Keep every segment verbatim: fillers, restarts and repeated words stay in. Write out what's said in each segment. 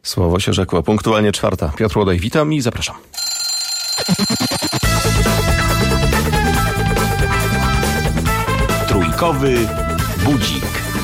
Słowo się rzekło. Punktualnie czwarta. Piotr Łodaj, witam i zapraszam. Trójkowy budzik.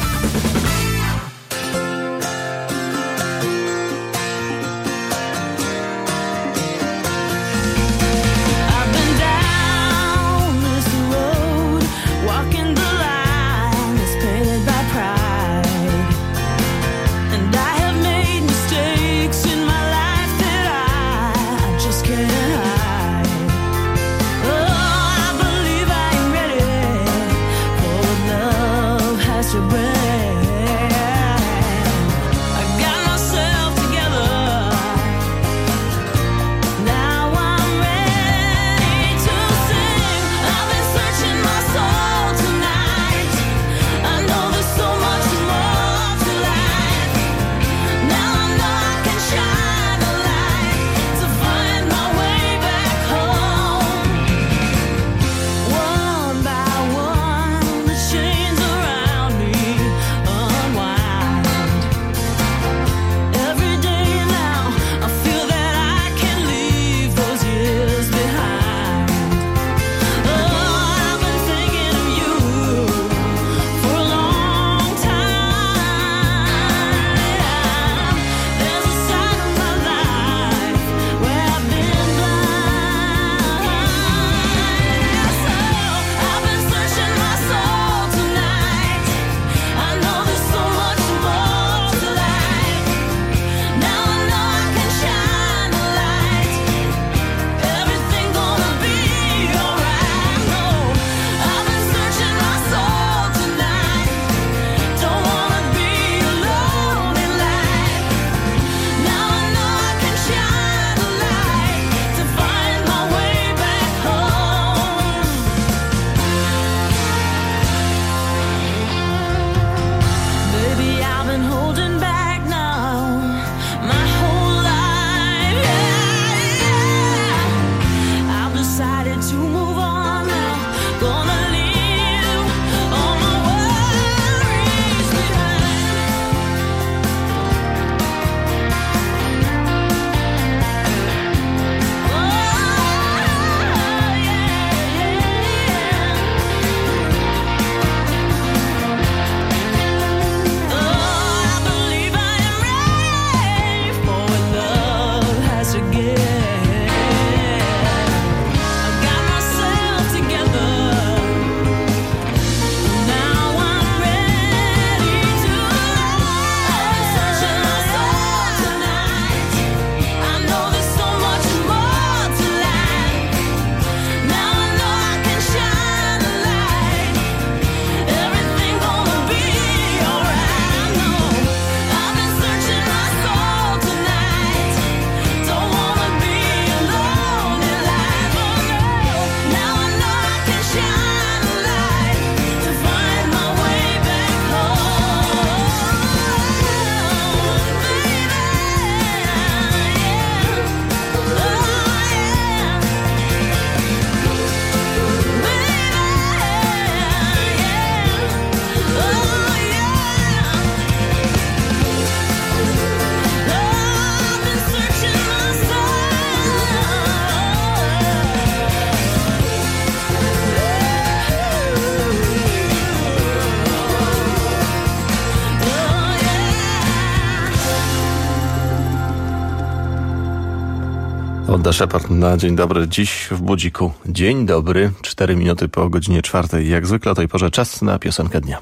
Odda Shepard na dzień dobry. Dziś w budziku. Dzień dobry. Cztery minuty po godzinie czwartej. Jak zwykle o tej porze czas na piosenkę dnia.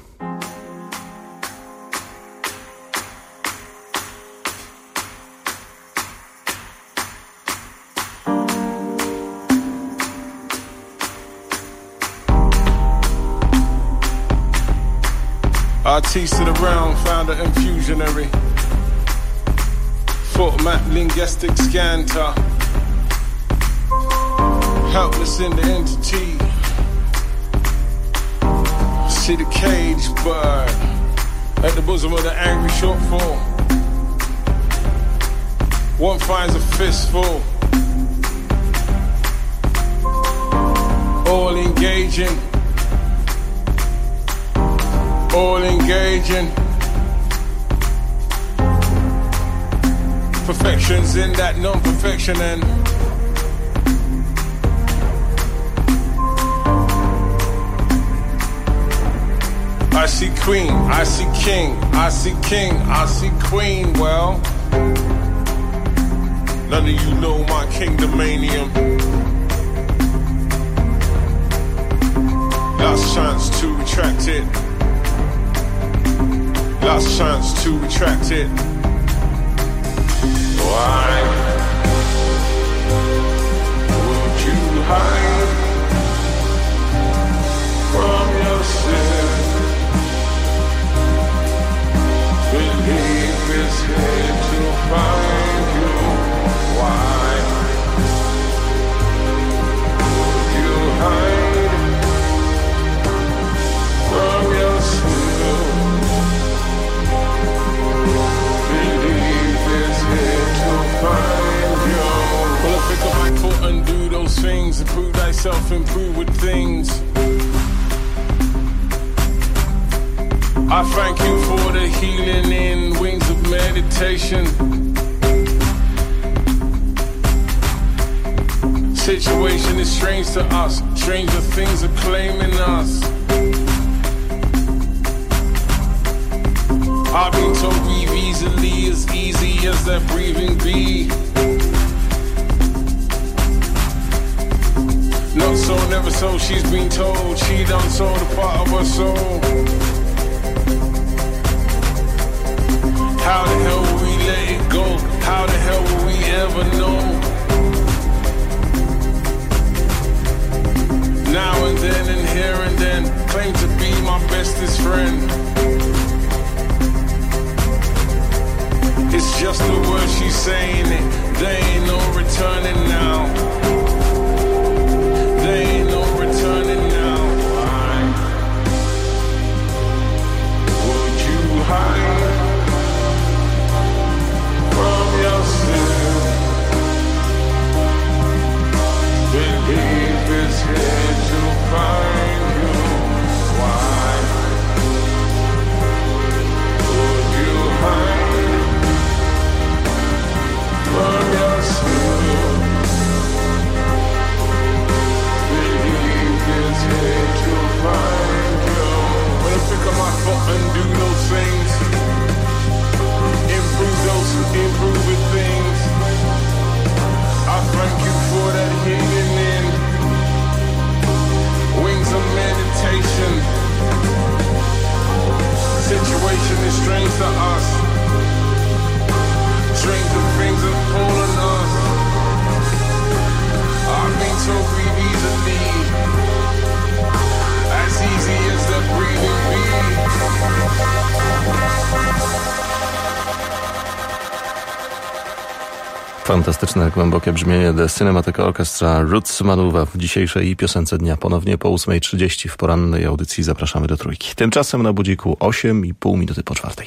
Artiste of the realm, founder and fusionary. Foot map, linguistic scanter. Helpless in the entity. See the cage bird at the bosom of the angry shortfall. One finds a fistful. All engaging. All engaging. Perfection's in that non-perfection and I see queen, I see king, I see king, I see queen. Well, none of you know my kingdomanium. Last chance to retract it. Last chance to retract it. Why would you hide from yourself? Believe is here to find you. Why would you hide from yourself? Believe is here to find you. Well, I pick up my foot and do those things. Improve thyself, improve with things. I thank you for the healing in wings of meditation. Situation is strange to us. Stranger things are claiming us. I've been told breathe easily, as easy as that breathing be. Not so, never so, she's been told. She done sold a part of her soul. How the hell will we let it go? How the hell will we ever know? Now and then and here and then, claim to be my bestest friend. It's just the word she's saying it. There ain't no returning now. There ain't no returning now. Why would you hide from yourself? Believe is here to find you. Why would you hide from yourself? Believe is here to find you. When I pick up my foot and do those things, improve those improving things. I thank you for that healing in wings of meditation. Situation is strange to us. Stranger things have fallen us. I've been so breathe easily, as easy as the breathing be. Fantastyczne, głębokie brzmienie The Cinematic Orchestra Roots Manuwa w dzisiejszej piosence dnia. Ponownie po ósmej trzydzieści w porannej audycji zapraszamy do Trójki. Tymczasem na budziku osiem i pół minuty po czwartej.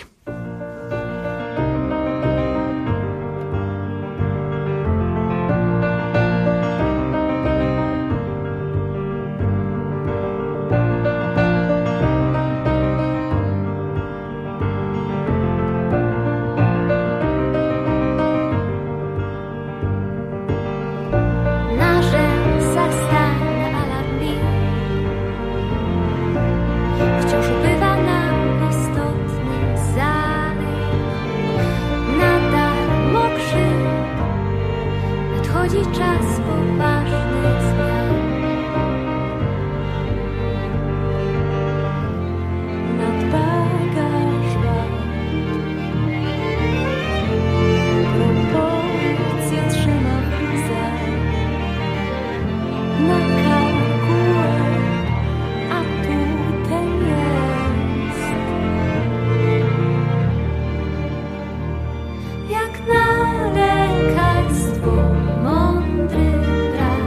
Wciąż bywa nam istotny zalew. jak na lekarstwo mądry brat.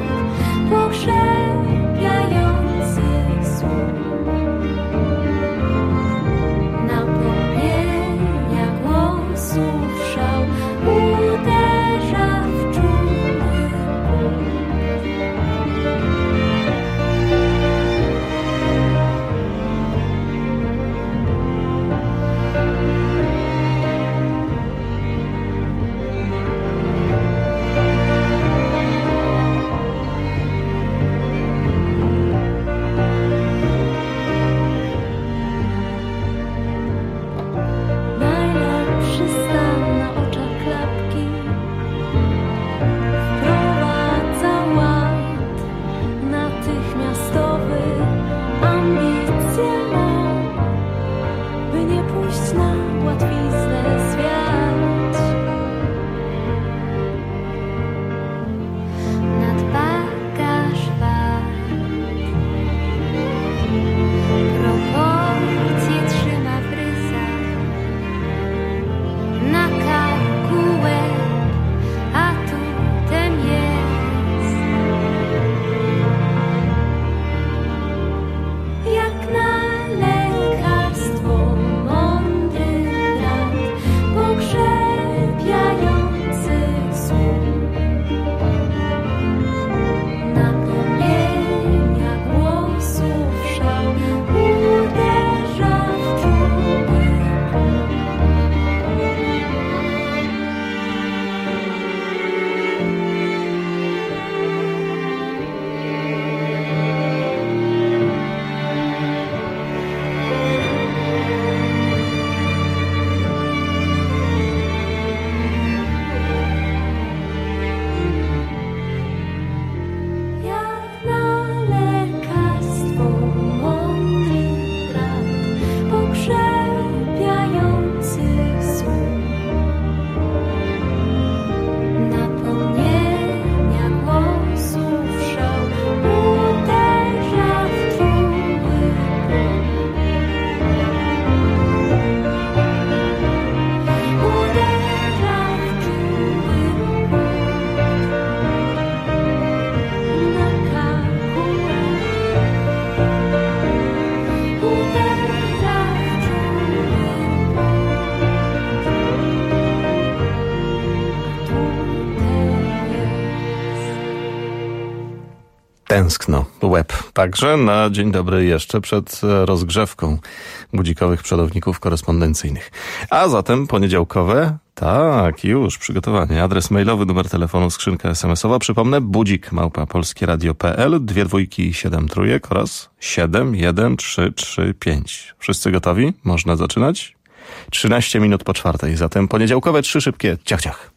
Tęskno, łeb. Także na dzień dobry jeszcze przed rozgrzewką budzikowych przodowników korespondencyjnych. A zatem poniedziałkowe, tak, już przygotowanie. Adres mailowy, numer telefonu, skrzynka es em esowa. Przypomnę, budzik małpa polskieradio kropka pe el, dwie dwójki, siedem trójek oraz siedem jeden trzy trzy pięć. Wszyscy gotowi? Można zaczynać? trzynaście minut po czwartej. Zatem poniedziałkowe trzy szybkie ciach ciach.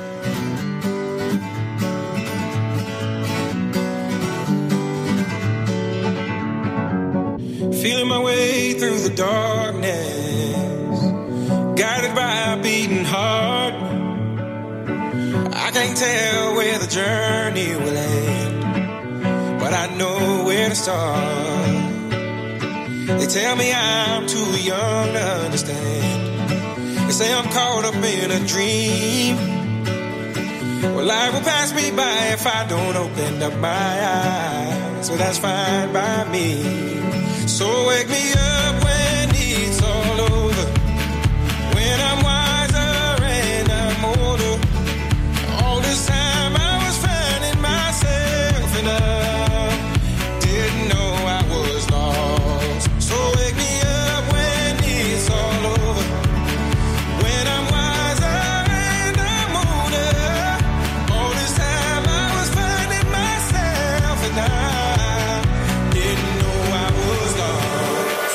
Feeling my way through the darkness, guided by a beating heart. I can't tell where the journey will end, but I know where to start. They tell me I'm too young to understand. They say I'm caught up in a dream. Well, life will pass me by if I don't open up my eyes. So that's fine by me. So wake me up when it's all over, when I'm wiser and I'm older. All this time I was finding myself and I didn't know I was lost. So wake me up when it's all over, when I'm wiser and I'm older. All this time I was finding myself and I didn't know I was lost.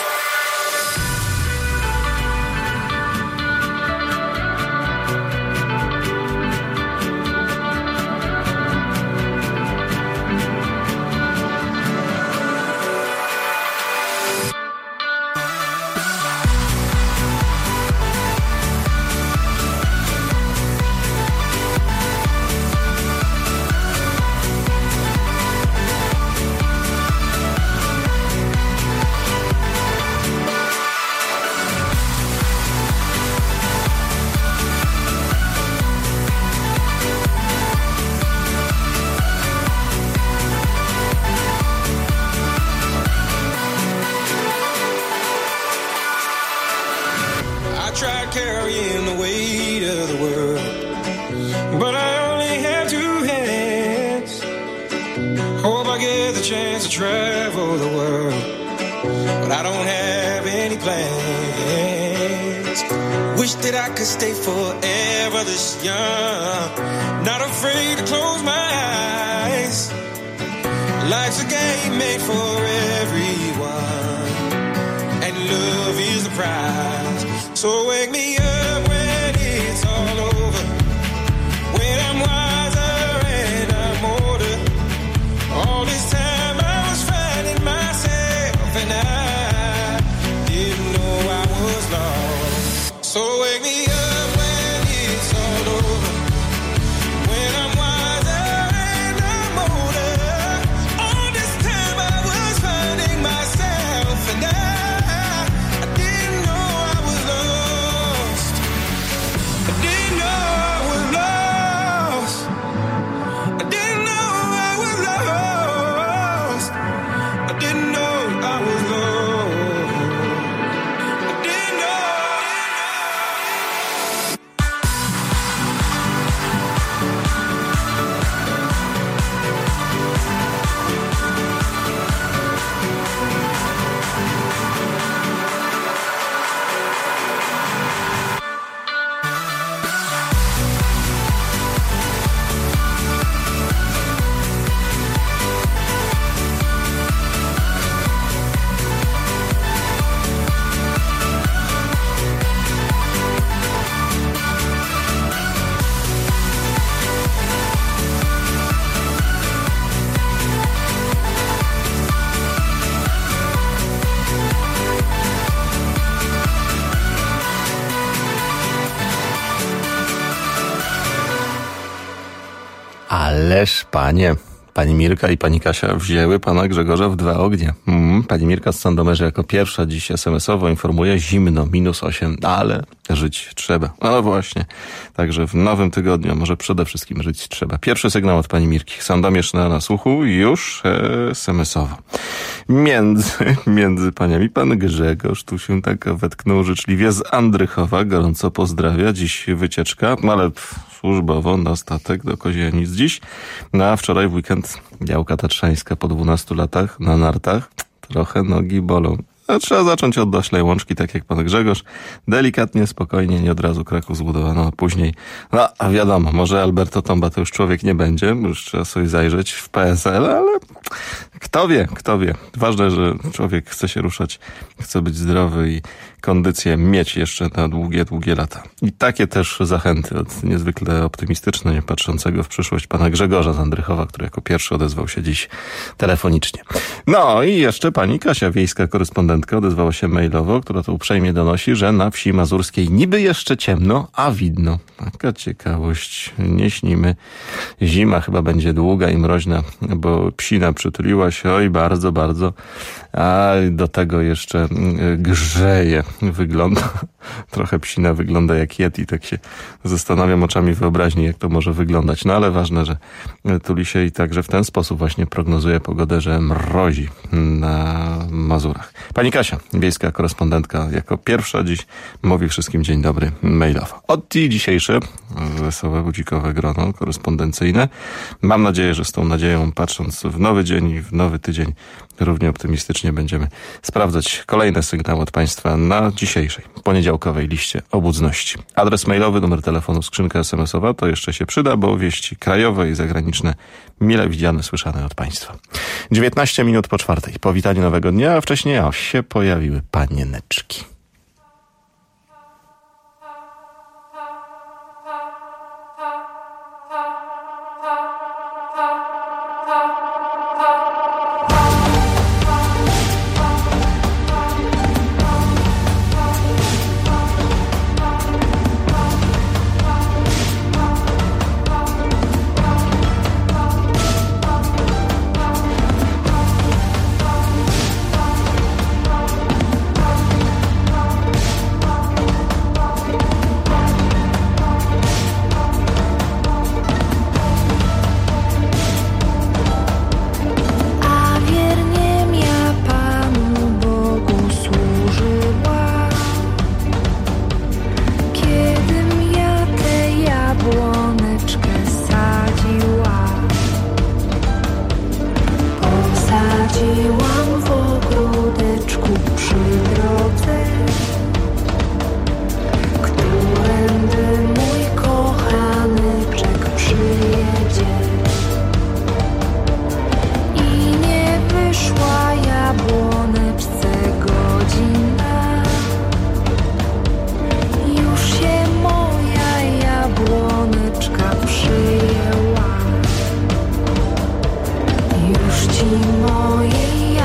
I tried carrying the weight of the world, but I only have two hands. Hope I get the chance to travel the world, but I don't have any plans. Wish that I could stay forever this young, not afraid to close my eyes. Life's a game made for everyone, and love is the prize. So wake me up when it's all over, when I'm wiser and I'm older. All this time I was finding myself and I didn't know I was lost. So wake me up when it's all over, when I'm wiser and I'm older. All this time I was finding myself and I I didn't know I was lost. I didn't know I was lost. I didn't know I was lost. I didn't know I was lost. I didn't know. Ależ panie, pani Mirka i pani Kasia wzięły pana Grzegorza w dwa ognie. Mm, pani Mirka z Sandomierza jako pierwsza dziś es em esowo informuje: zimno, minus osiem, ale żyć trzeba. No właśnie, także w nowym tygodniu może przede wszystkim żyć trzeba. Pierwszy sygnał od pani Mirki. Sandomierz na, na słuchu już es em esowo. Między, między paniami pan Grzegorz tu się tak wetknął życzliwie z Andrychowa. Gorąco pozdrawia. Dziś wycieczka, ale pff, służbowo na statek do Kozienic dziś. No a wczoraj w weekend działka tatrzańska po dwunastu latach na nartach. Trochę nogi bolą. A trzeba zacząć od doślej łączki, tak jak pan Grzegorz. Delikatnie, spokojnie, nie od razu Kraków zbudowano, a później... No, a wiadomo, może Alberto Tomba to już człowiek nie będzie, już trzeba sobie zajrzeć w P S L, ale kto wie, kto wie. Ważne, że człowiek chce się ruszać, chce być zdrowy i kondycję mieć jeszcze na długie, długie lata. I takie też zachęty od niezwykle optymistyczne, nie patrzącego w przyszłość pana Grzegorza z Andrychowa, który jako pierwszy odezwał się dziś telefonicznie. No i jeszcze pani Kasia, wiejska korespondentka, odezwała się mailowo, która to uprzejmie donosi, że na wsi mazurskiej niby jeszcze ciemno, a widno. Taka ciekawość. Nie śnimy. Zima chyba będzie długa i mroźna, bo psina przytuliła się, oj bardzo, bardzo, a do tego jeszcze grzeje. Wygląda, trochę psina wygląda jak Yeti, tak się zastanawiam oczami wyobraźni, jak to może wyglądać. No ale ważne, że tuli się i także w ten sposób właśnie prognozuje pogodę, że mrozi na Mazurach. Pani Kasia, wiejska korespondentka, jako pierwsza dziś mówi wszystkim dzień dobry mailowo. Od i dzisiejsze wesołe, budzikowe grono korespondencyjne. Mam nadzieję, że z tą nadzieją, patrząc w nowy dzień i w nowy tydzień, równie optymistycznie będziemy sprawdzać kolejne sygnały od państwa na dzisiejszej, poniedziałkowej liście obudności. Adres mailowy, numer telefonu, skrzynka es em esowa to jeszcze się przyda, bo wieści krajowe i zagraniczne mile widziane, słyszane od państwa. dziewiętnaście minut po czwartej. Powitanie nowego dnia, a wcześniej o, się pojawiły panieneczki. Moje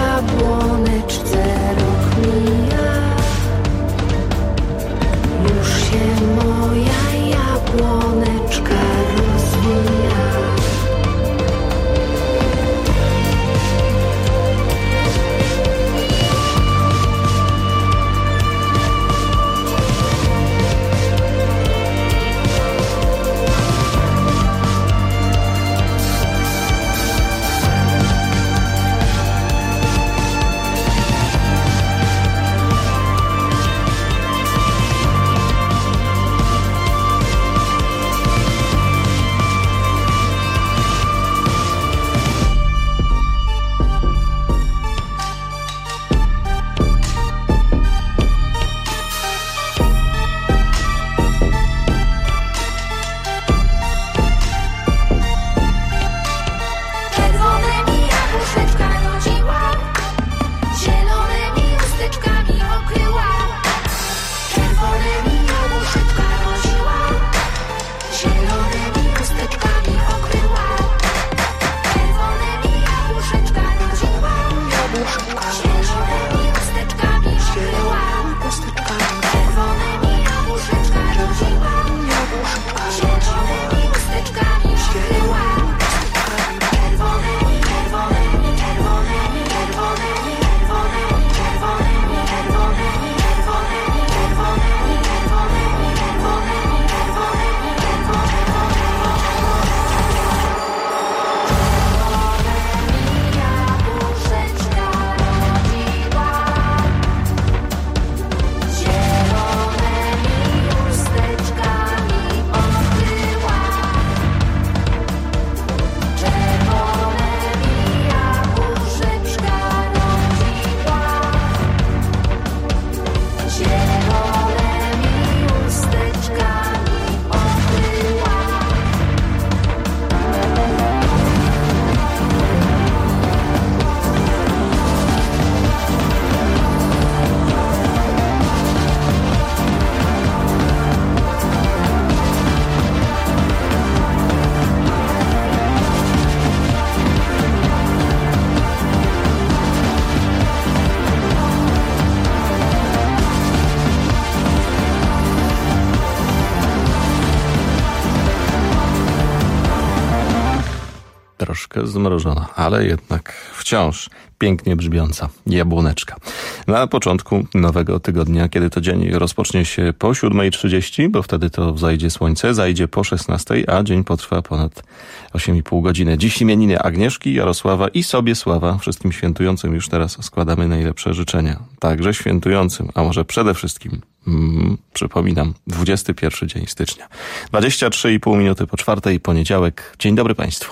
troszkę zmrożona, ale jednak wciąż pięknie brzmiąca jabłoneczka. Na początku nowego tygodnia, kiedy to dzień rozpocznie się po siódmej trzydzieści, bo wtedy to wzajdzie słońce, zajdzie po szesnastej, a dzień potrwa ponad osiem i pół godziny. Dziś imieniny Agnieszki, Jarosława i sobie Sława. Wszystkim świętującym już teraz składamy najlepsze życzenia. Także świętującym, a może przede wszystkim, mm, przypominam, dwudziesty pierwszy dzień stycznia. dwadzieścia trzy i pół minuty po czwartej, poniedziałek. Dzień dobry Państwu.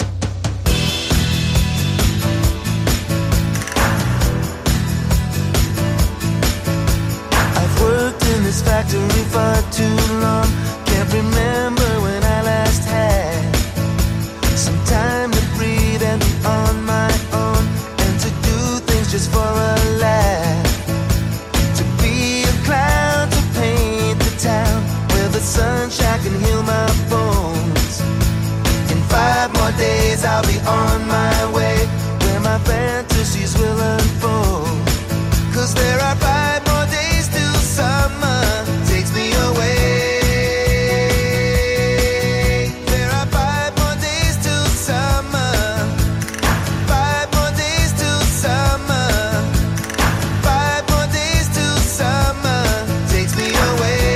This factory for too long. Can't remember when I last had some time to breathe and be on my own, and to do things just for a laugh. To be a clown, to paint the town where the sunshine can heal my bones. In five more days I'll be on my way, where my fantasies will unfold. 'Cause there are five more days till summer takes me away. There are five more days till summer. Five more days till summer. Five more days till summer takes me away.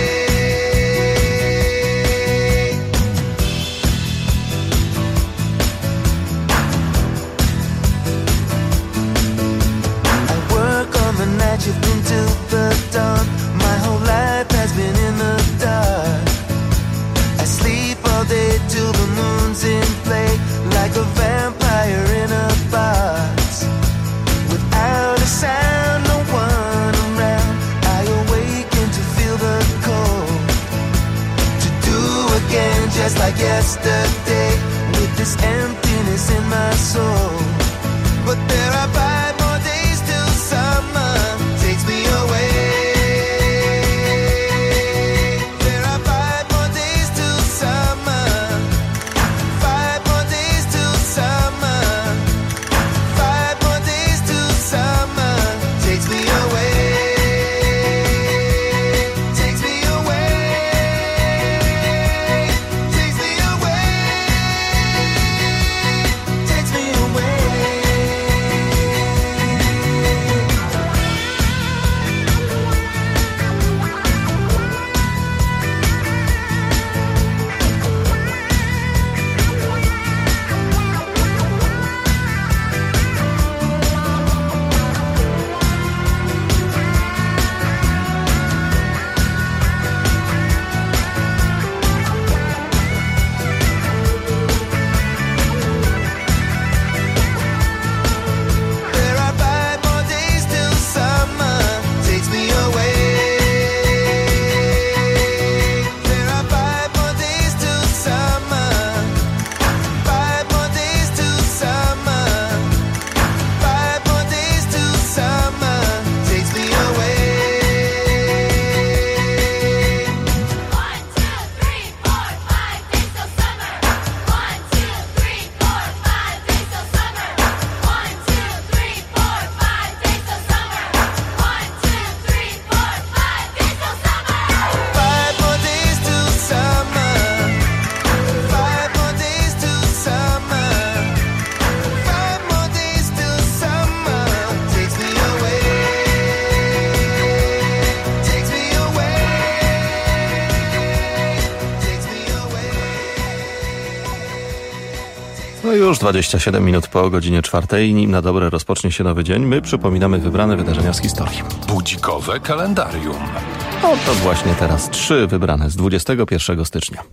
I work on the night shift until the dawn. My whole life has been in the dark. I sleep all day till the moon's in play, like a vampire in a box. Without a sound, no one around, I awaken to feel the cold. To do again just like yesterday, with this emptiness in my soul. But there are five more days till summer takes me away. There are five more days till summer. Five more days till summer. Five more days till summer takes me away. Takes me away. Takes me away. Takes me away. There are five more days till summer takes me away. There are five more days till summer. Five more days till summer. Five more days till summer takes me away. One, two, three, four, five days till summer. One, two, three, four, five days till summer. One, two, three, four, five days till summer. One, two, three, four, five days till summer. Five more days till summer. Five more days till summer. Five more days till summer takes me away. Takes me away. Takes me away. No już dwadzieścia siedem minut po godzinie czwartej, nim na dobre rozpocznie się nowy dzień, my przypominamy wybrane wydarzenia z historii. Budzikowe kalendarium. Oto właśnie teraz trzy wybrane z dwudziestego pierwszego stycznia.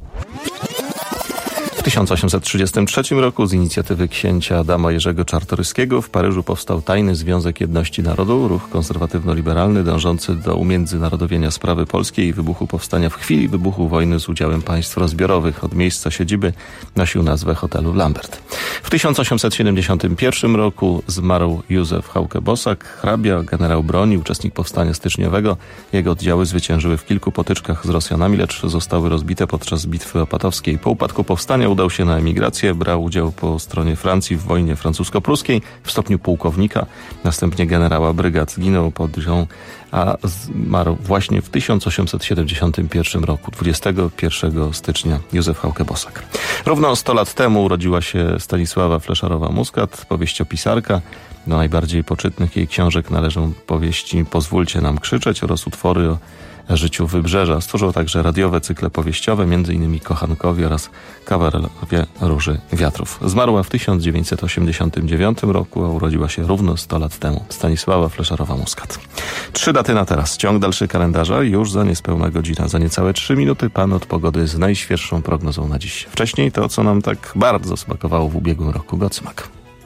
W tysiąc osiemset trzydziestym trzecim roku z inicjatywy księcia Adama Jerzego Czartoryskiego w Paryżu powstał Tajny Związek Jedności Narodu, ruch konserwatywno-liberalny dążący do umiędzynarodowienia sprawy polskiej i wybuchu powstania w chwili wybuchu wojny z udziałem państw rozbiorowych. Od miejsca siedziby nosił nazwę hotelu Lambert. W tysiąc osiemset siedemdziesiątym pierwszym roku zmarł Józef Hauke-Bosak, hrabia, generał broni, uczestnik powstania styczniowego. Jego oddziały zwyciężyły w kilku potyczkach z Rosjanami, lecz zostały rozbite podczas bitwy opatowskiej. Po upadku powstania udało udał się na emigrację, brał udział po stronie Francji w wojnie francusko-pruskiej w stopniu pułkownika, następnie generała brygad. Zginął pod Dijon, a zmarł właśnie w tysiąc osiemset siedemdziesiątym pierwszym roku, dwudziestego pierwszego stycznia, Józef Hauke-Bosak. Równo sto lat temu urodziła się Stanisława Fleszarowa-Muskat, powieściopisarka. Do najbardziej poczytnych jej książek należą powieści Pozwólcie nam krzyczeć oraz utwory o życiu Wybrzeża. Stworzył także radiowe cykle powieściowe, m.in. Kochankowie oraz Kawalerowie Róży Wiatrów. Zmarła w tysiąc dziewięćset osiemdziesiątym dziewiątym roku, a urodziła się równo sto lat temu. Stanisława Fleszarowa-Muskat. Trzy daty na teraz. Ciąg dalszy kalendarza już za niespełna godzina. Za niecałe trzy minuty pan od pogody z najświeższą prognozą na dziś. Wcześniej to, co nam tak bardzo smakowało w ubiegłym roku. Godsmack.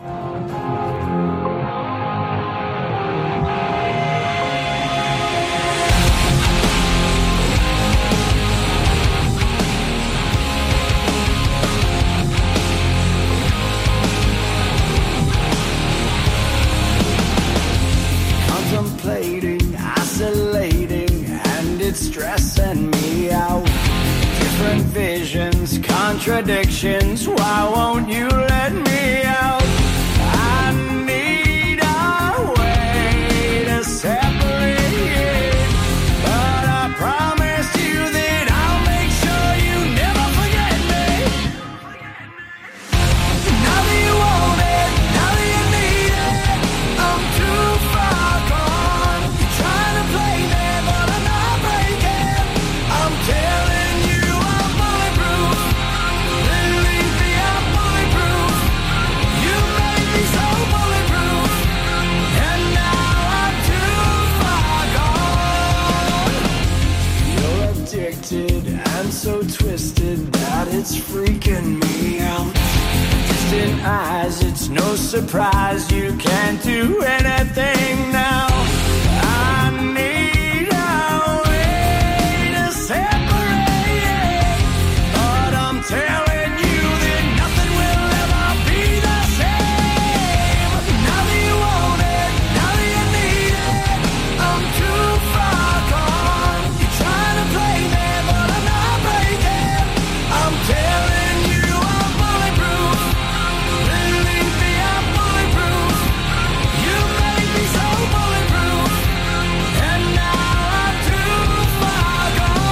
Stressing me out. Different visions, contradictions. Why won't you let me out? I need a way to separate, but I promised you that I'll make sure you never forget me. Now that you want it, now that you need it, I'm too far gone. You're trying to play me, but I'm not. I'm telling you I'm bulletproof. Believe me, I'm bulletproof. You made me so bulletproof, and now I'm too far gone. You're addicted and so twisted that it's freaking me out. Distant eyes, it's no surprise you can't do anything now. I need a telling you that nothing will ever be the same. Now that you want it, now that you need it, I'm too far gone. You're trying to play me, but I'm not breaking. I'm telling you I'm bulletproof. Believe me, I'm bulletproof. You made me so bulletproof, and now I'm too far gone.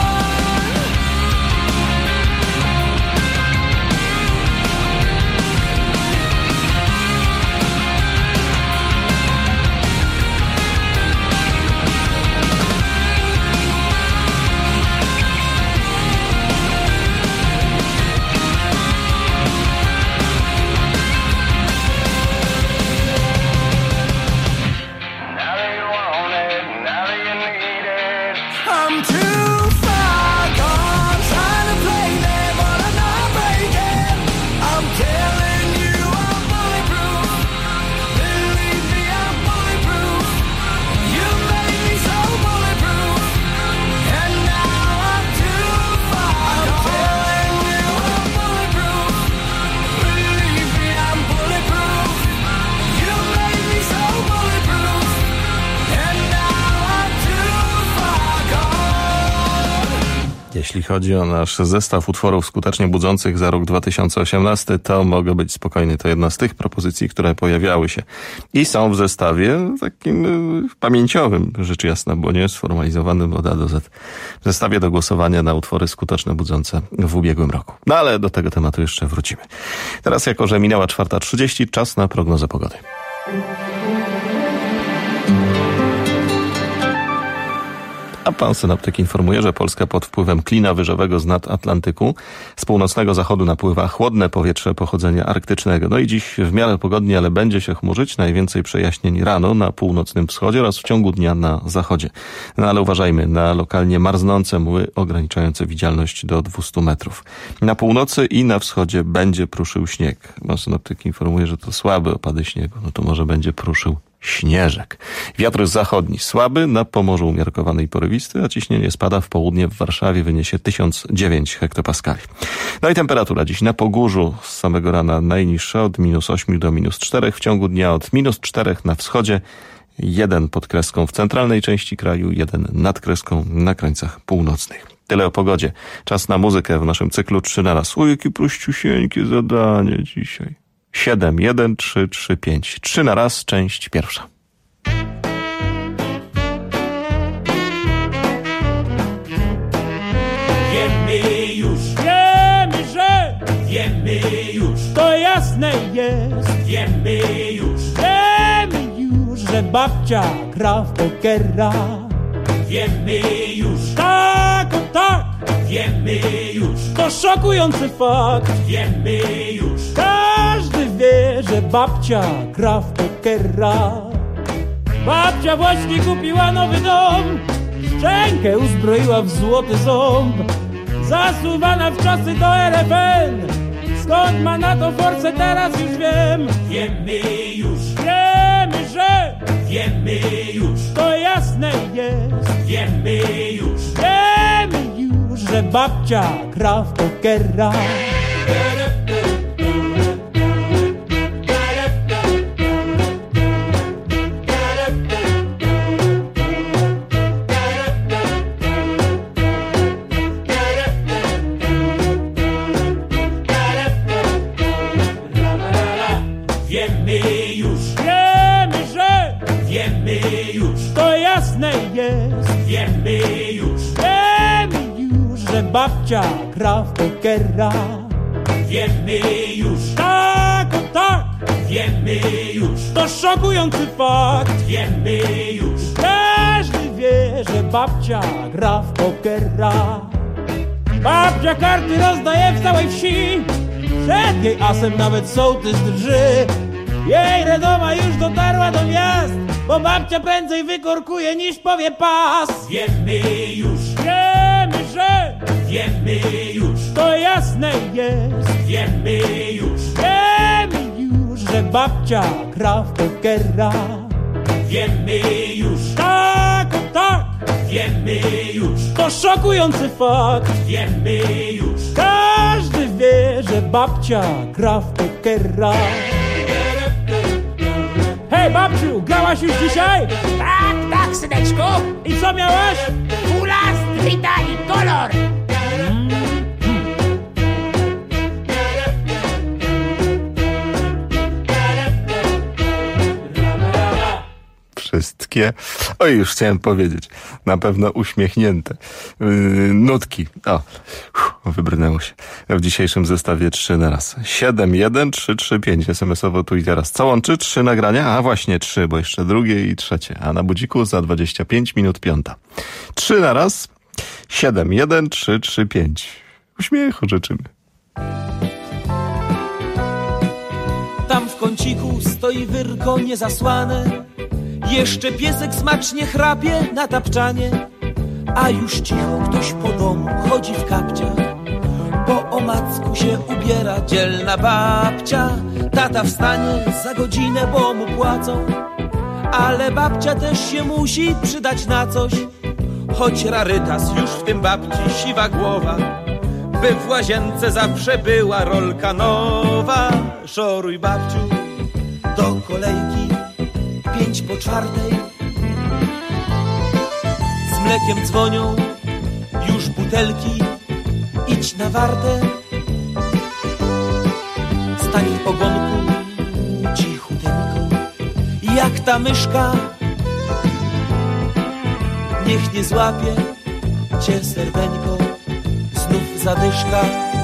Jeśli chodzi o nasz zestaw utworów skutecznie budzących za rok dwa tysiące osiemnasty, to mogę być spokojny. To jedna z tych propozycji, które pojawiały się i są w zestawie takim y, pamięciowym, rzecz jasna, bo nie sformalizowanym od A do Z. W zestawie do głosowania na utwory skuteczne budzące w ubiegłym roku. No ale do tego tematu jeszcze wrócimy. Teraz, jako że minęła czwarta trzydzieści, czas na prognozę pogody. A pan synoptyk informuje, że Polska pod wpływem klina wyżowego z nad Atlantyku. Z północnego zachodu napływa chłodne powietrze pochodzenia arktycznego. No i dziś w miarę pogodnie, ale będzie się chmurzyć. Najwięcej przejaśnień rano na północnym wschodzie oraz w ciągu dnia na zachodzie. No ale uważajmy na lokalnie marznące mły ograniczające widzialność do dwieście metrów. Na północy i na wschodzie będzie pruszył śnieg. Pan synoptyk informuje, że to słabe opady śniegu. No to może będzie pruszył śnieżek. Wiatr zachodni słaby, na Pomorzu umiarkowany i porywisty, a ciśnienie spada. W południe w Warszawie wyniesie tysiąc dziewięć hektopaskali. No i temperatura dziś na Pogórzu z samego rana najniższa, od minus ośmiu do minus czterech, w ciągu dnia od minus czterech na wschodzie Jeden pod kreską w centralnej części kraju, jeden nad kreską na krańcach północnych. Tyle o pogodzie. Czas na muzykę w naszym cyklu trzy na raz. O, jakie prościusieńkie zadanie dzisiaj. siedem, jeden, trzy, trzy, pięć. trzy na raz, część pierwsza. Wiemy już, wiemy, że wiemy już, to jasne jest, wiemy już, wiemy już, że babcia gra w pokera. Wiemy już, tak, o tak, wiemy już, to szokujący fakt, wiemy już, każdy wie, że babcia gra w pokera. Babcia właśnie kupiła nowy dom, szczękę uzbroiła w złoty ząb, zasuwana w czasy do R F N. Skąd ma na to forsę, teraz już wiem. Wiemy już, wiemy, że wiemy już, to jasne jest, wiemy już, wiemy już, że babcia gra w pokera. Wiemy już, wiemy już, że babcia gra w pokera. Wiemy już, tak, o tak, wiemy już, to szokujący fakt, wiemy już, każdy wie, że babcia gra w pokera. Babcia karty rozdaje w całej wsi, przed jej asem nawet sołtys drży. Jej redoma już dotarła do miast, bo babcia prędzej wykorkuje niż powie pas. Wiemy już, wiemy, że wiemy już, to jasne jest, wiemy już, wiemy już, że babcia gra w pokera. Wiemy już, tak, o tak, wiemy już, to szokujący fakt, wiemy już, każdy wie, że babcia gra w pokera. Hej, babciu, grałaś już dzisiaj? Tak, tak, syneczku. I co miałaś? Kula, strita i kolor. Wszystkie, oj, już chciałem powiedzieć, na pewno uśmiechnięte yy, nutki. O, uff, wybrnęło się. W dzisiejszym zestawie trzy na raz. siedem, jeden, trzy, trzy, pięć. es em esowo tu i teraz. Co łączy? Trzy nagrania? A właśnie trzy, bo jeszcze drugie i trzecie. A na budziku za dwadzieścia pięć minut piąta. Trzy na raz. siedem, jeden, trzy, trzy, pięć. Uśmiechu życzymy. Tam w kąciku stoi wyrko niezasłane, jeszcze piesek smacznie chrapie na tapczanie, a już cicho ktoś po domu chodzi w kapciach. Po omacku się ubiera dzielna babcia. Tata wstanie za godzinę, bo mu płacą, ale babcia też się musi przydać na coś. Choć rarytas już w tym babci siwa głowa, by w łazience zawsze była rolka nowa. Szoruj, babciu, do kolejki, pięć po czwartej. Z mlekiem dzwonią już butelki, idź na wartę. Stań w ogonku cichuteńko, jak ta myszka, niech nie złapie cię serdeńko znów zadyszka.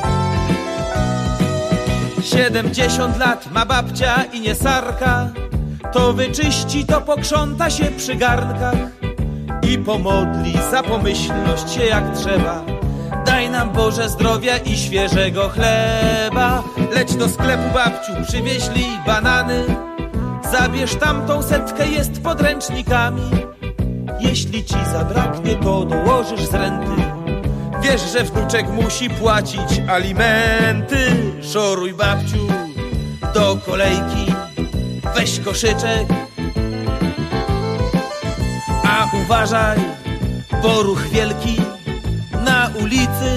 Siedemdziesiąt lat ma babcia i nie sarka, to wyczyści, to pokrząta się przy garnkach i pomodli za pomyślność się jak trzeba. Daj nam, Boże, zdrowia i świeżego chleba. Leć do sklepu, babciu, przywieźli banany, zabierz tamtą setkę, jest podręcznikami. Jeśli ci zabraknie, to dołożysz z renty. Wiesz, że wnuczek musi płacić alimenty. Szoruj, babciu, do kolejki, weź koszyczek, a uważaj, bo ruch wielki na ulicy.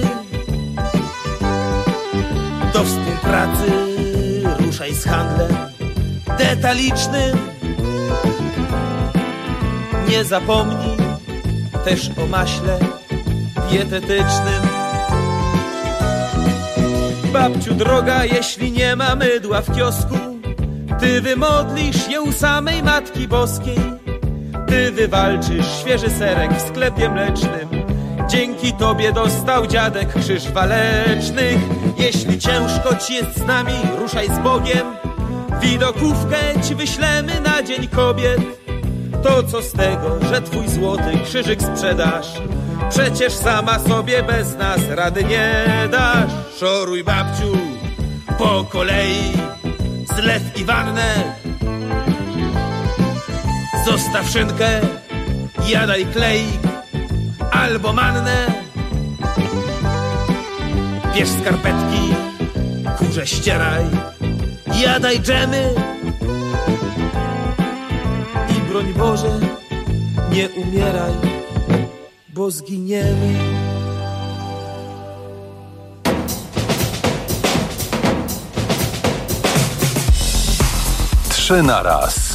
Do współpracy ruszaj z handlem detalicznym. nie zapomnij też o maśle dietetycznym. Babciu droga, jeśli nie ma mydła w kiosku, ty wymodlisz je u samej Matki Boskiej. Ty wywalczysz świeży serek w sklepie mlecznym. Dzięki tobie dostał dziadek krzyż walecznych. Jeśli ciężko ci jest z nami, ruszaj z Bogiem. Widokówkę ci wyślemy na Dzień Kobiet. To co z tego, że twój złoty krzyżyk sprzedasz? Przecież sama sobie bez nas rady nie dasz. Szoruj babciu po kolei, zlew i wannę. Zostaw szynkę, jadaj kleik albo mannę. Bierz skarpetki, kurze ścieraj, jadaj dżemy. I broń Boże, nie umieraj, bo zginiemy. Trzy na raz.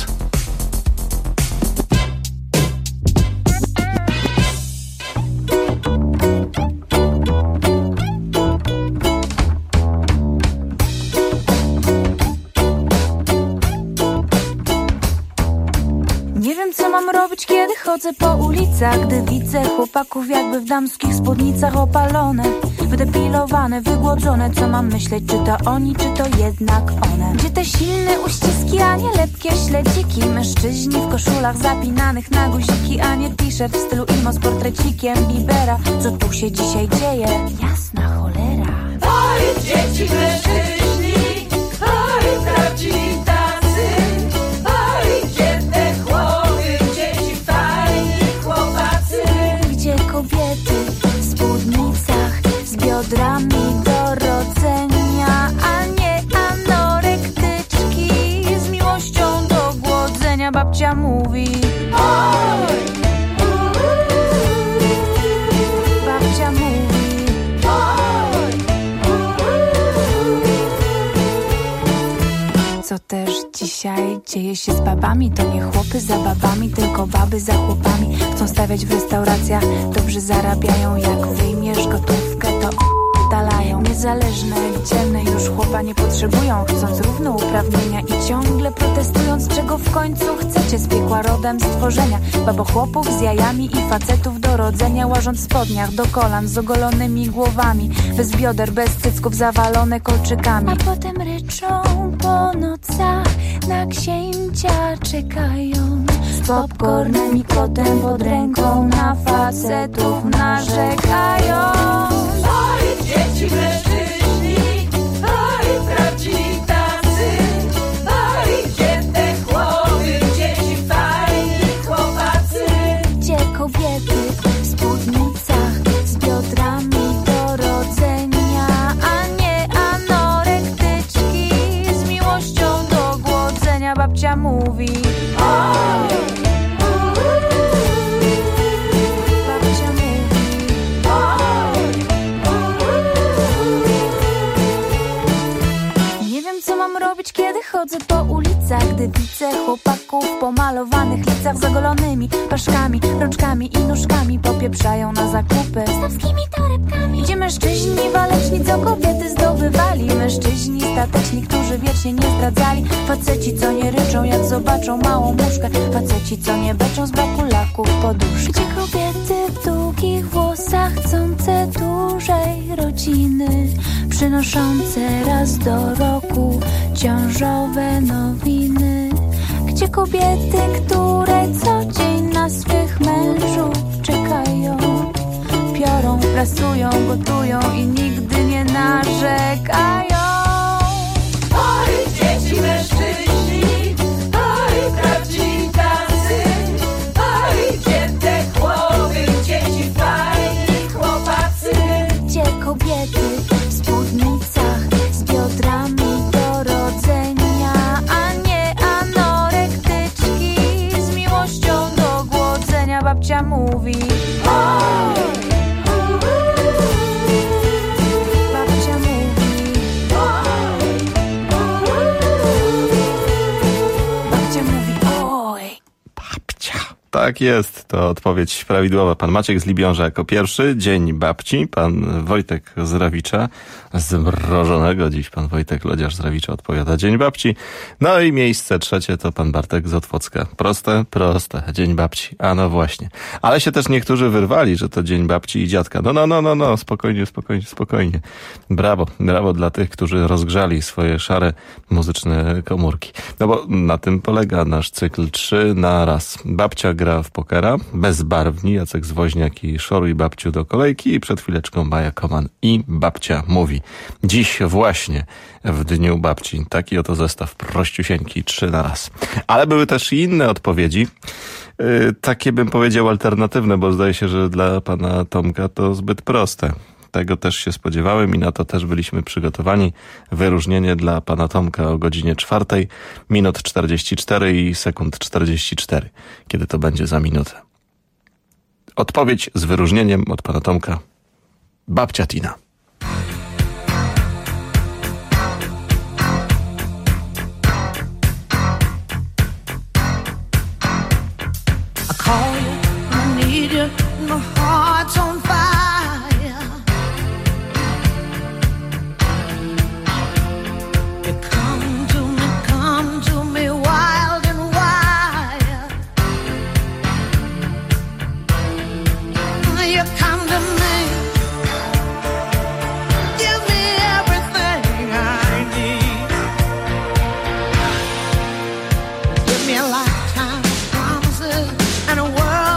Kiedy chodzę po ulicach, gdy widzę chłopaków jakby w damskich spódnicach opalone, wydepilowane, wygłodzone. Co mam myśleć, czy to oni, czy to jednak one? Gdzie te silne uściski, a nie lepkie śledziki? Mężczyźni w koszulach zapinanych na guziki, a nie t-shirt w stylu imo z portrecikiem Biebera. Co tu się dzisiaj dzieje? Jasna cholera. Oj, dzieci mężczyźni, oj, prawdziwi tacy, oj, gdzie te chłopy, dzieci fajni chłopacy. Gdzie kobiety w spódnicach z biodrami do rodzenia, a nie anorektyczki z miłością do głodzenia. Babcia mówi oj, babcia mówi oj. Co też dzisiaj dzieje się z babami? To nie chłopy za babami, tylko baby za chłopami. Chcą stawiać w restauracjach, dobrze zarabiają. Jak wyjmiesz gotówkę, to dalają. Niezależne, dzielne już chłopa nie potrzebują, chcąc równouprawnienia i ciągle protestując, czego w końcu chcecie z piekła rodem stworzenia. Babochłopów z jajami i facetów do rodzenia, łażąc w spodniach do kolan z ogolonymi głowami, bez bioder, bez cycków, zawalone kolczykami. A potem ryczą po nocach, na księcia czekają, z popcornem i kotem pod ręką, na facetów narzekają. Oj, dzieci mężczyźni, oj, prawdziwi tacy, oj, gdzie te chłopy, dzieci fajni chłopacy. Gdzie kobiety w spódnicach z biodrami do rodzenia, a nie anorektyczki z miłością do głodzenia. Babcia mówi oj. Kiedy chodzę po ulicach, gdy widzę chłopaków po malowanych licach, z ogolonymi paszkami, rączkami i nóżkami, popieprzają na zakupy z damskimi torebkami. Gdzie mężczyźni waleczni, co kobiety zdobywali, mężczyźni stateczni, którzy wiecznie nie zdradzali, faceci, co nie ryczą, jak zobaczą małą muszkę, faceci, co nie beczą z braku laków poduszki. Gdzie kobiety w długich włosach, chcące dużej rodziny, przynoszące raz do roku ciążowe nowiny. Gdzie kobiety, które co dzień na swych mężów czekają, piorą, prasują, gotują i nigdy nie narzekają. Oj, dzieci mężczyźni, oj, prawdziwi tacy, oj, gdzie te chłopy, dzieci fajni chłopacy. Gdzie kobiety w spódnicach z biodrami do rodzenia, a nie anorektyczki z miłością do głodzenia. Babcia mówi oj. Babcia mówi oj. Babcia mówi oj. Babcia. Tak jest, to odpowiedź prawidłowa. Pan Maciek z Libiąża jako pierwszy. Dzień babci. Pan Wojtek z Rawicza. Z mrożonego dziś pan Wojtek Lodziarz z Rawicza odpowiada Dzień babci. No i miejsce trzecie to pan Bartek z Otwocka. Proste? Proste. Dzień babci. A no właśnie. Ale się też niektórzy wyrwali, że to Dzień babci i dziadka. No, no, no, no, no. Spokojnie, spokojnie, spokojnie. Brawo. Brawo dla tych, którzy rozgrzali swoje szare muzyczne komórki. No bo na tym polega nasz cykl trzy na raz. Babcia gra w pokera, bezbarwni, Jacek Zwoźniak i Szoruj babciu do kolejki i przed chwileczką Maja Koman i babcia mówi. Dziś właśnie w Dniu Babci taki oto zestaw prościusieńki, trzy na raz. Ale były też i inne odpowiedzi, yy, takie bym powiedział alternatywne, bo zdaje się, że dla pana Tomka to zbyt proste. Tego też się spodziewałem i na to też byliśmy przygotowani. Wyróżnienie dla pana Tomka o godzinie czwartej, minut czterdzieści cztery i sekund czterdzieści cztery. Kiedy to będzie za minutę? Odpowiedź z wyróżnieniem od pana Tomka. Babcia Tina. I call you, I need you, my heart's on fire. And a world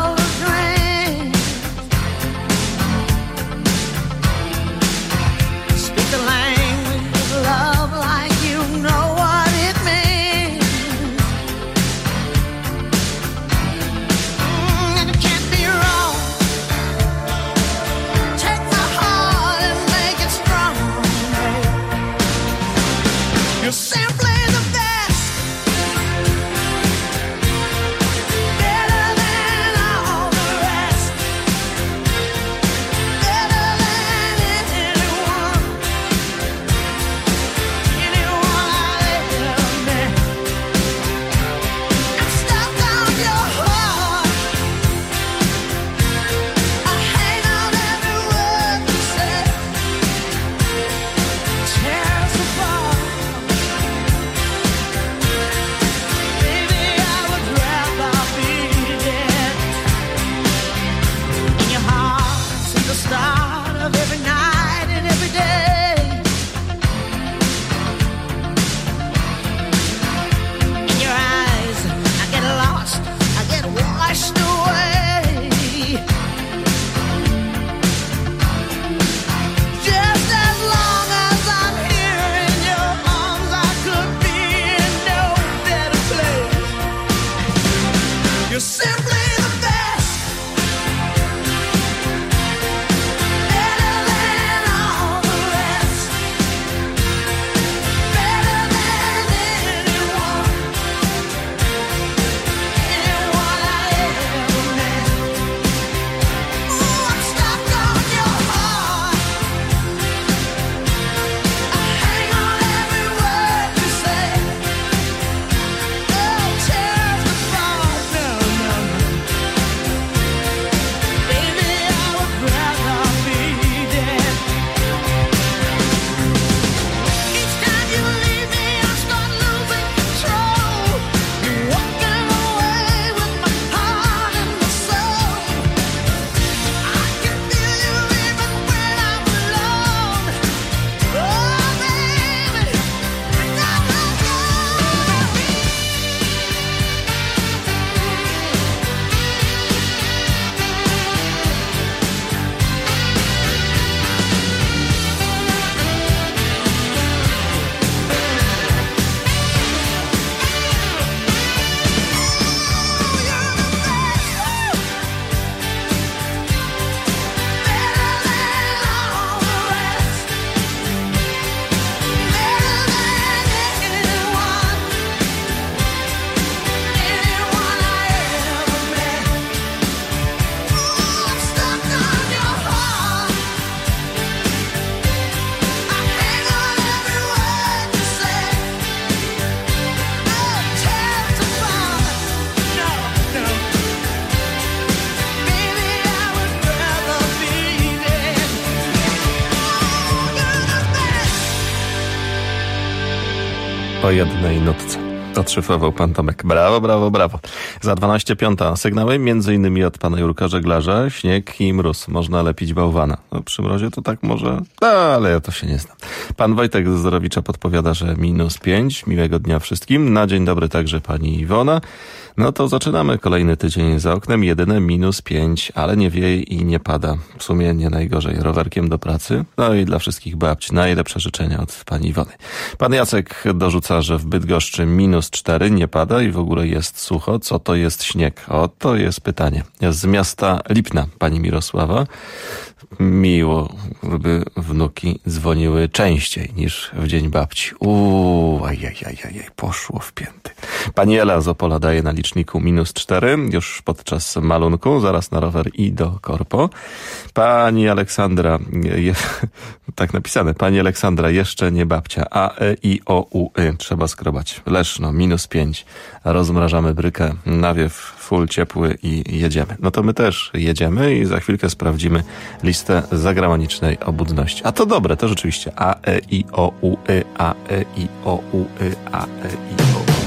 po jednej nutce. Odszyfrował pan Tomek. Brawo, brawo, brawo. Za dwanaście piąta sygnały, między innymi od pana Jurka Żeglarza. Śnieg i mróz. Można lepić bałwana. No, przy mrozie to tak może... No, ale ja to się nie znam. Pan Wojtek z Zdrowicza podpowiada, że minus pięć. Miłego dnia wszystkim. Na dzień dobry także pani Iwona. No to zaczynamy kolejny tydzień za oknem. Jedyne minus pięć, ale nie wieje i nie pada. W sumie nie najgorzej. Rowerkiem do pracy. No i dla wszystkich babci najlepsze życzenia od pani Iwony. Pan Jacek dorzuca, że w Bydgoszczy minus cztery, nie pada i w ogóle jest sucho. Co to jest śnieg? O, to jest pytanie. Z miasta Lipna, pani Mirosława. Miło, żeby wnuki dzwoniły częściej niż w dzień babci. Uuu, ajajajajaj, poszło w pięty. Pani Ela z Opola daje na liczniku minus cztery, już podczas malunku, zaraz na rower i do korpo. Pani Aleksandra, je, tak napisane, pani Aleksandra, jeszcze nie babcia. A, E, I, O, U, Y, trzeba skrobać. Leszno, minus pięć. Rozmrażamy brykę, nawiew full ciepły i jedziemy. No to my też jedziemy i za chwilkę sprawdzimy listę zagranicznej obudności. A to dobre, to rzeczywiście. A, E, I, O, U, Y, A, E, I, O, U, Y, A, E, I, O, U, Y.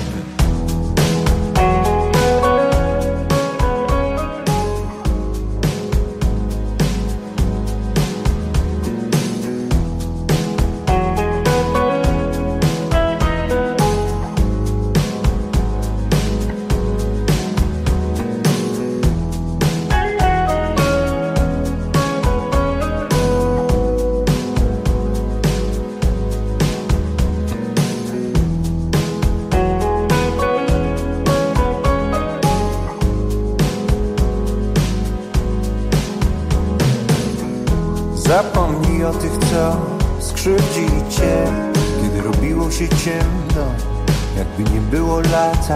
Zapomnij o tych, co skrzywdzili cię, kiedy robiło się ciemno, jakby nie było lata.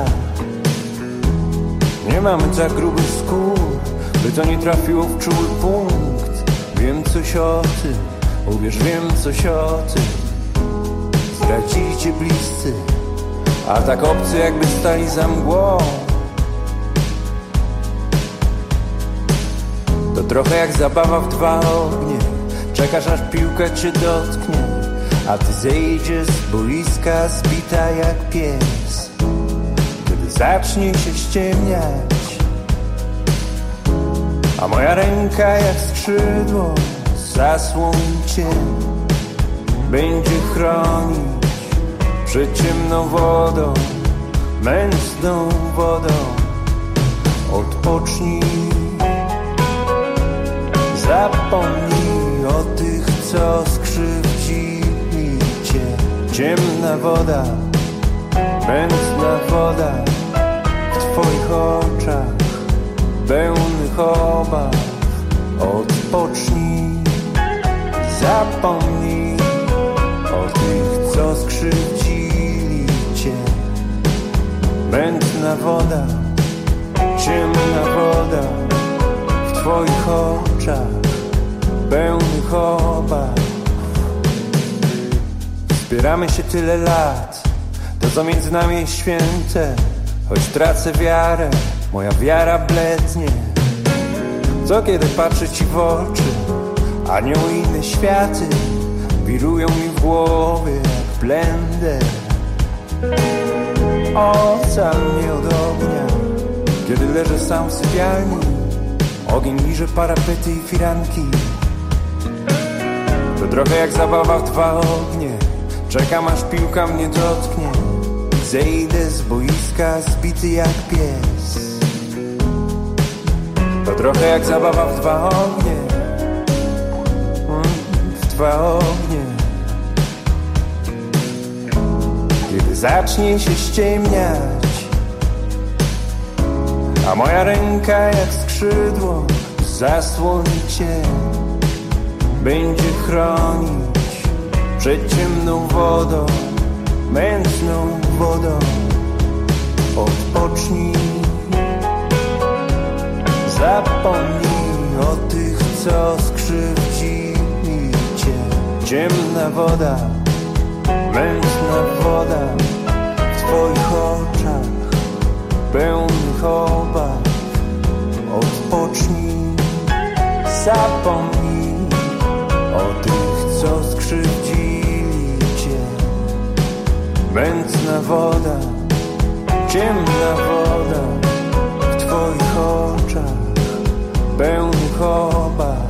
Nie mamy tak grubych skór, by to nie trafiło w czuły punkt. Wiem coś o tym, uwierz, wiem coś o tym. Zdradzili cię bliscy, a tak obcy, jakby stali za mgłą. To trochę jak zabawa w dwa ognie. Czekasz, aż piłka cię dotknie, a ty zejdziesz z boiska zbita jak pies. Kiedy zacznie się ściemniać, a moja ręka jak skrzydło zasłoni cię, będzie chronić przed ciemną wodą, mętną wodą. Odpocznij, zapomnij o tych, co skrzywdzili cię. Ciemna woda, mętna woda w twoich oczach, pełnych obaw. Odpocznij, zapomnij o tych, co skrzywdzili cię. Mętna woda, ciemna woda w twoich oczach, pełnych obaw. Wspieramy się tyle lat, to co między nami jest święte. Choć tracę wiarę, moja wiara blednie. Co kiedy patrzę ci w oczy, anioły i inne światy wirują mi w głowie jak blender. Ocal mnie od ognia, kiedy leżę sam w sypialni. Ogień liże parapety i firanki. To trochę jak zabawa w dwa ognie. Czekam, aż piłka mnie dotknie. Zejdę z boiska zbity jak pies. To trochę jak zabawa w dwa ognie. W dwa ognie. Kiedy zacznie się ściemniać, a moja ręka jak skrzydło zasłoni cię, będzie chronić przed ciemną wodą, mętną wodą. Odpocznij, zapomnij o tych, co skrzywdzili cię. Ciemna woda, mętna woda w twoich oczach, pełnych obaw. Odpocznij, zapomnij o tych, co skrzywdzili cię. mętna woda, ciemna woda w twoich oczach pełnych obaw.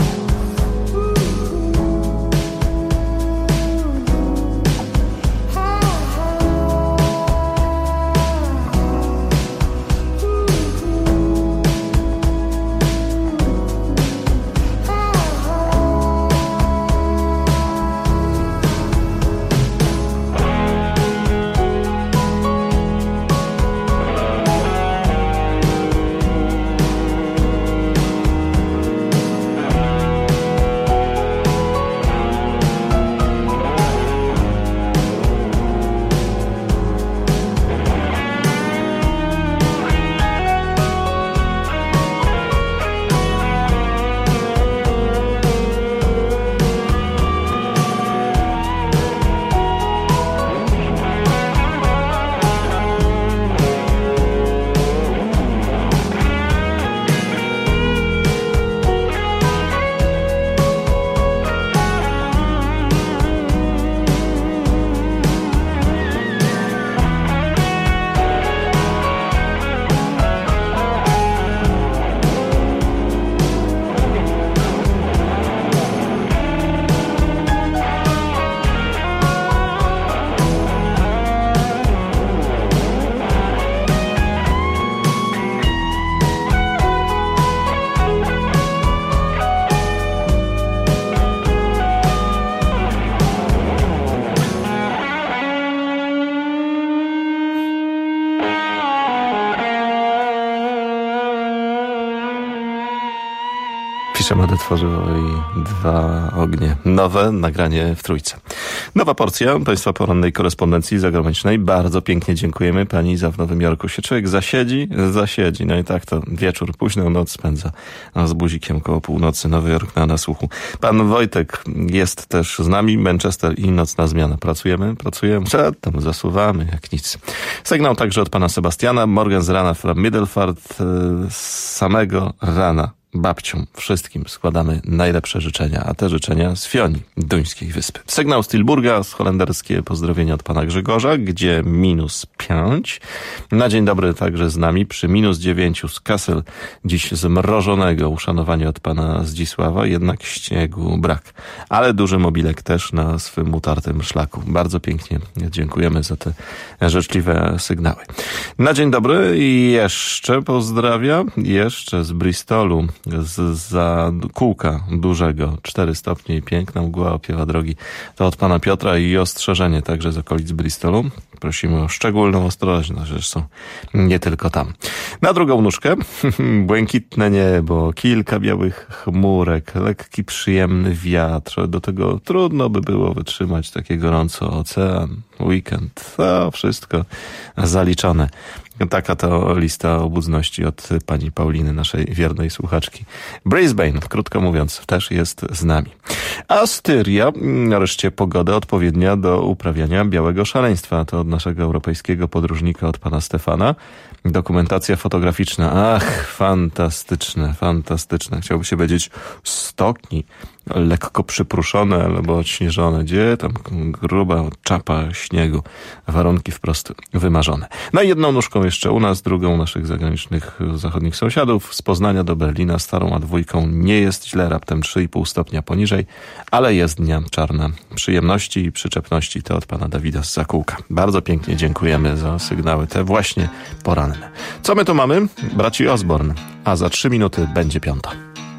Mody tworzyło i dwa ognie. Nowe nagranie w trójce. Nowa porcja Państwa porannej korespondencji zagranicznej. Bardzo pięknie dziękujemy Pani za w Nowym Jorku. Się człowiek zasiedzi, zasiedzi. No i tak to wieczór, późną noc spędza z buzikiem koło północy. Nowy Jork na nasłuchu. Pan Wojtek jest też z nami. Manchester i nocna zmiana. Pracujemy, pracujemy. Przedtem zasuwamy jak nic. Sygnał także od Pana Sebastiana. Morgan z rana from Middelfart. Z samego rana babciom wszystkim składamy najlepsze życzenia, a te życzenia z Fioni, duńskiej wyspy. Sygnał z Tilburga, z holenderskie pozdrowienia od pana Grzegorza, gdzie minus pięć. Na dzień dobry także z nami przy minus dziewięciu z Kassel, dziś zmrożonego, uszanowanie od pana Zdzisława, jednak śniegu brak. Ale duży mobilek też na swym utartym szlaku. Bardzo pięknie dziękujemy za te życzliwe sygnały. Na dzień dobry i jeszcze pozdrawia, jeszcze z Bristolu, z za kółka dużego, cztery stopnie i piękna mgła opiewa drogi. To od pana Piotra i ostrzeżenie także z okolic Bristolu. Prosimy o szczególną ostrożność, zresztą nie tylko tam. Na drugą nóżkę błękitne niebo, kilka białych chmurek, lekki przyjemny wiatr. Do tego trudno by było wytrzymać takie gorąco ocean, weekend, to wszystko zaliczone. Taka to lista obudności od pani Pauliny, naszej wiernej słuchaczki. Brisbane, krótko mówiąc, też jest z nami. Astyria, nareszcie pogoda odpowiednia do uprawiania białego szaleństwa. To od naszego europejskiego podróżnika, od pana Stefana. Dokumentacja fotograficzna. Ach, fantastyczne, fantastyczne. Chciałby się powiedzieć stokni, lekko przypruszone albo odśnieżone. Gdzie tam gruba czapa śniegu. Warunki wprost wymarzone. No i jedną nóżką jeszcze u nas, drugą naszych zagranicznych zachodnich sąsiadów. Z Poznania do Berlina starą a dwójką nie jest źle, raptem trzy i pół stopnia poniżej, ale jest dnia czarna. Przyjemności i przyczepności to od pana Dawida z Zakółka. Bardzo pięknie dziękujemy za sygnały te właśnie poranne. Co my tu mamy? Braci Osborne. A za trzy minuty będzie piąta.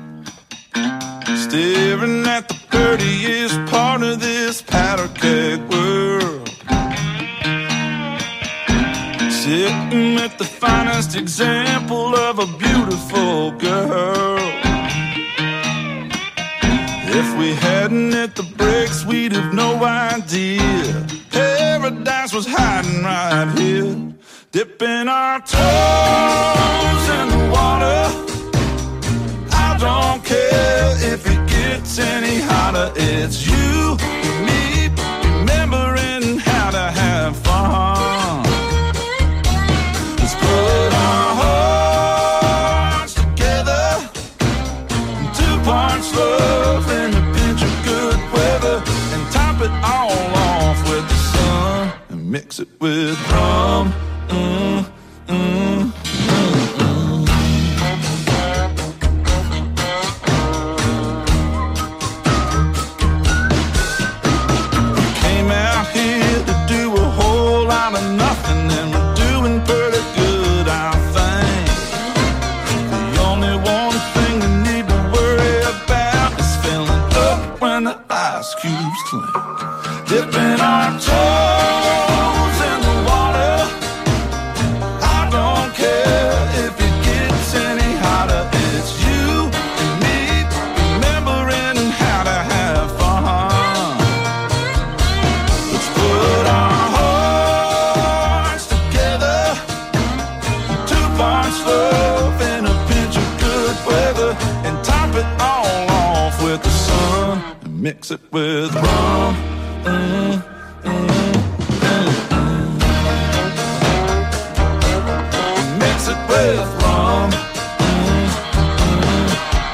Staring at the dirtiest part of this powder keg world. Sitting at the finest example of a beautiful girl. If we hadn't hit the brakes, we'd have no idea paradise was hiding right here. Dipping our toes in the water. I don't care if it gets any hotter. It's you and me remembering how to have fun. Let's put our hearts together. Two parts love and a pinch of good weather, and top it all off with the sun and mix mix it with rum. Mm, mm, mm, mm. Came out here to do a whole lot of nothing, and we're doing pretty good, I think. The only one thing we need to worry about is filling up when the ice cubes clink. Dipping our toes in the water. I don't care if it gets any hotter. It's you and me remembering how to have fun. Let's put our hearts together. Two parts love and a pinch of good weather, and top it all off with the sun and mix it with rum. Mm, mm, mm, mm. Mix it with rum. Mm, mm,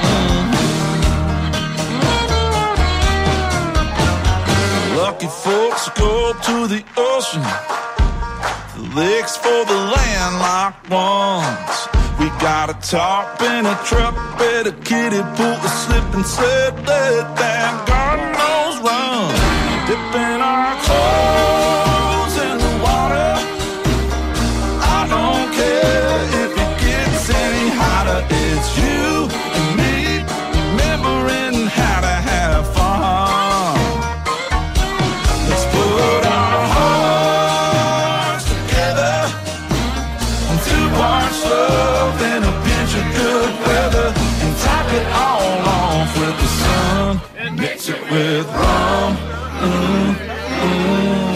mm. Lucky folks go to the ocean, the lakes for the landlocked ones. We got a tarp and a truck bed, a kiddie pool, a slip and sled, let that God knows run. Dipping our toes in the water. I don't care if it gets any hotter. It's you and me remembering how to have fun. Let's put our hearts together. Two parts love and a pinch of good weather, and top it all off with the sun and mix it with rum. Mm, mm.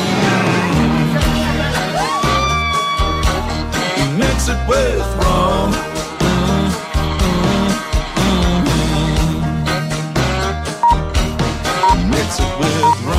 Mix it with rum. Mm, mm, mm. Mix it with rum.